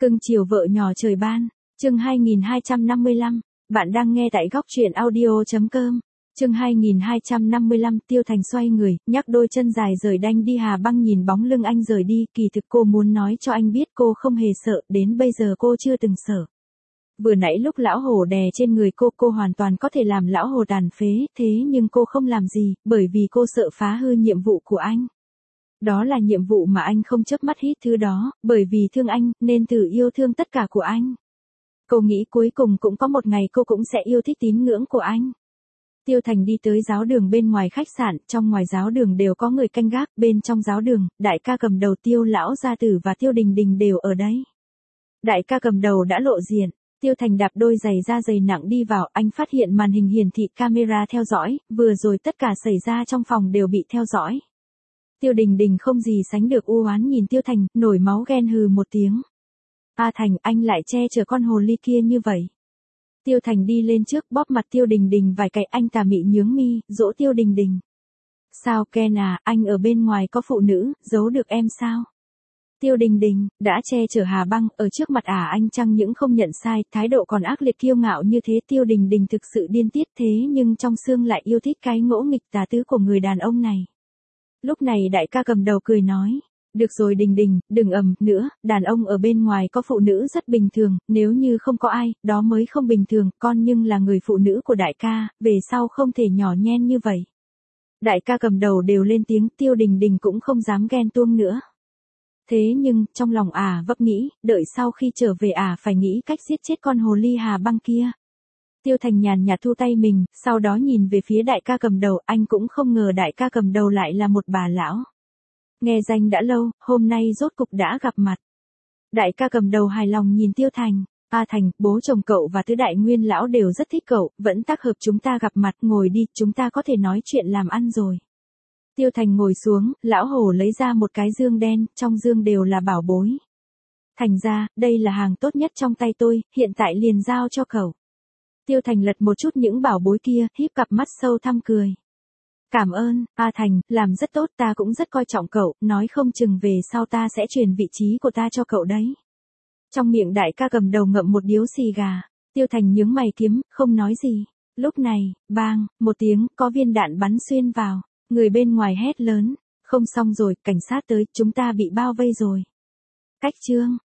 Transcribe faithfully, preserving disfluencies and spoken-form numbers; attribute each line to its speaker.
Speaker 1: Cưng chiều vợ nhỏ trời ban, chương hai nghìn hai trăm năm mươi lăm, bạn đang nghe tại góc truyện audio.com. Chương hai nghìn hai trăm năm mươi lăm, Tiêu Thành xoay người, nhắc đôi chân dài rời đanh đi. Hà Băng nhìn bóng lưng anh rời đi, kỳ thực cô muốn nói cho anh biết cô không hề sợ, đến bây giờ cô chưa từng sợ. Vừa nãy lúc lão hổ đè trên người cô, cô hoàn toàn có thể làm lão hổ tàn phế, thế nhưng cô không làm gì, bởi vì cô sợ phá hư nhiệm vụ của anh. Đó là nhiệm vụ mà anh không chớp mắt hít thứ đó, bởi vì thương anh, nên tự yêu thương tất cả của anh. Cô nghĩ cuối cùng cũng có một ngày cô cũng sẽ yêu thích tín ngưỡng của anh. Tiêu Thành đi tới giáo đường bên ngoài khách sạn, trong ngoài giáo đường đều có người canh gác, bên trong giáo đường, đại ca cầm đầu Tiêu Lão Gia Tử và Tiêu Đình Đình đều ở đấy. Đại ca cầm đầu đã lộ diện, Tiêu Thành đạp đôi giày da dày nặng đi vào, anh phát hiện màn hình hiển thị camera theo dõi, vừa rồi tất cả xảy ra trong phòng đều bị theo dõi. Tiêu Đình Đình không gì sánh được u oán nhìn Tiêu Thành, nổi máu ghen hừ một tiếng. A Thành, anh lại che chở con hồ ly kia như vậy. Tiêu Thành đi lên trước bóp mặt Tiêu Đình Đình vài cái, anh tà mị nhướng mi, dỗ Tiêu Đình Đình. Sao Ken à, anh ở bên ngoài có phụ nữ, giấu được em sao? Tiêu Đình Đình, đã che chở Hà Băng, ở trước mặt ả anh chẳng những không nhận sai, thái độ còn ác liệt kiêu ngạo như thế. Tiêu Đình Đình thực sự điên tiết, thế nhưng trong xương lại yêu thích cái ngỗ nghịch tà tứ của người đàn ông này. Lúc này đại ca cầm đầu cười nói, được rồi Đình Đình, đừng ầm nữa, đàn ông ở bên ngoài có phụ nữ rất bình thường, nếu như không có ai, đó mới không bình thường, con nhưng là người phụ nữ của đại ca, về sau không thể nhỏ nhen như vậy. Đại ca cầm đầu đều lên tiếng, Tiêu Đình Đình cũng không dám ghen tuông nữa. Thế nhưng, trong lòng ả à vấp nghĩ, đợi sau khi trở về ả à phải nghĩ cách giết chết con hồ ly Hà Băng kia. Tiêu Thành nhàn nhạt thu tay mình, sau đó nhìn về phía đại ca cầm đầu, anh cũng không ngờ đại ca cầm đầu lại là một bà lão. Nghe danh đã lâu, hôm nay rốt cục đã gặp mặt. Đại ca cầm đầu hài lòng nhìn Tiêu Thành, A Thành, bố chồng cậu và tứ đại nguyên lão đều rất thích cậu, vẫn tác hợp chúng ta gặp mặt, ngồi đi, chúng ta có thể nói chuyện làm ăn rồi. Tiêu Thành ngồi xuống, lão hổ lấy ra một cái dương đen, trong dương đều là bảo bối. Thành ra, đây là hàng tốt nhất trong tay tôi, hiện tại liền giao cho cậu. Tiêu Thành lật một chút những bảo bối kia, híp cặp mắt sâu thăm cười. Cảm ơn, A Thành, làm rất tốt, ta cũng rất coi trọng cậu, nói không chừng về sau ta sẽ truyền vị trí của ta cho cậu đấy. Trong miệng đại ca cầm đầu ngậm một điếu xì gà, Tiêu Thành nhướng mày kiếm, không nói gì. Lúc này, bang, một tiếng, có viên đạn bắn xuyên vào, người bên ngoài hét lớn, không xong rồi, cảnh sát tới, chúng ta bị bao vây rồi. Cách chương.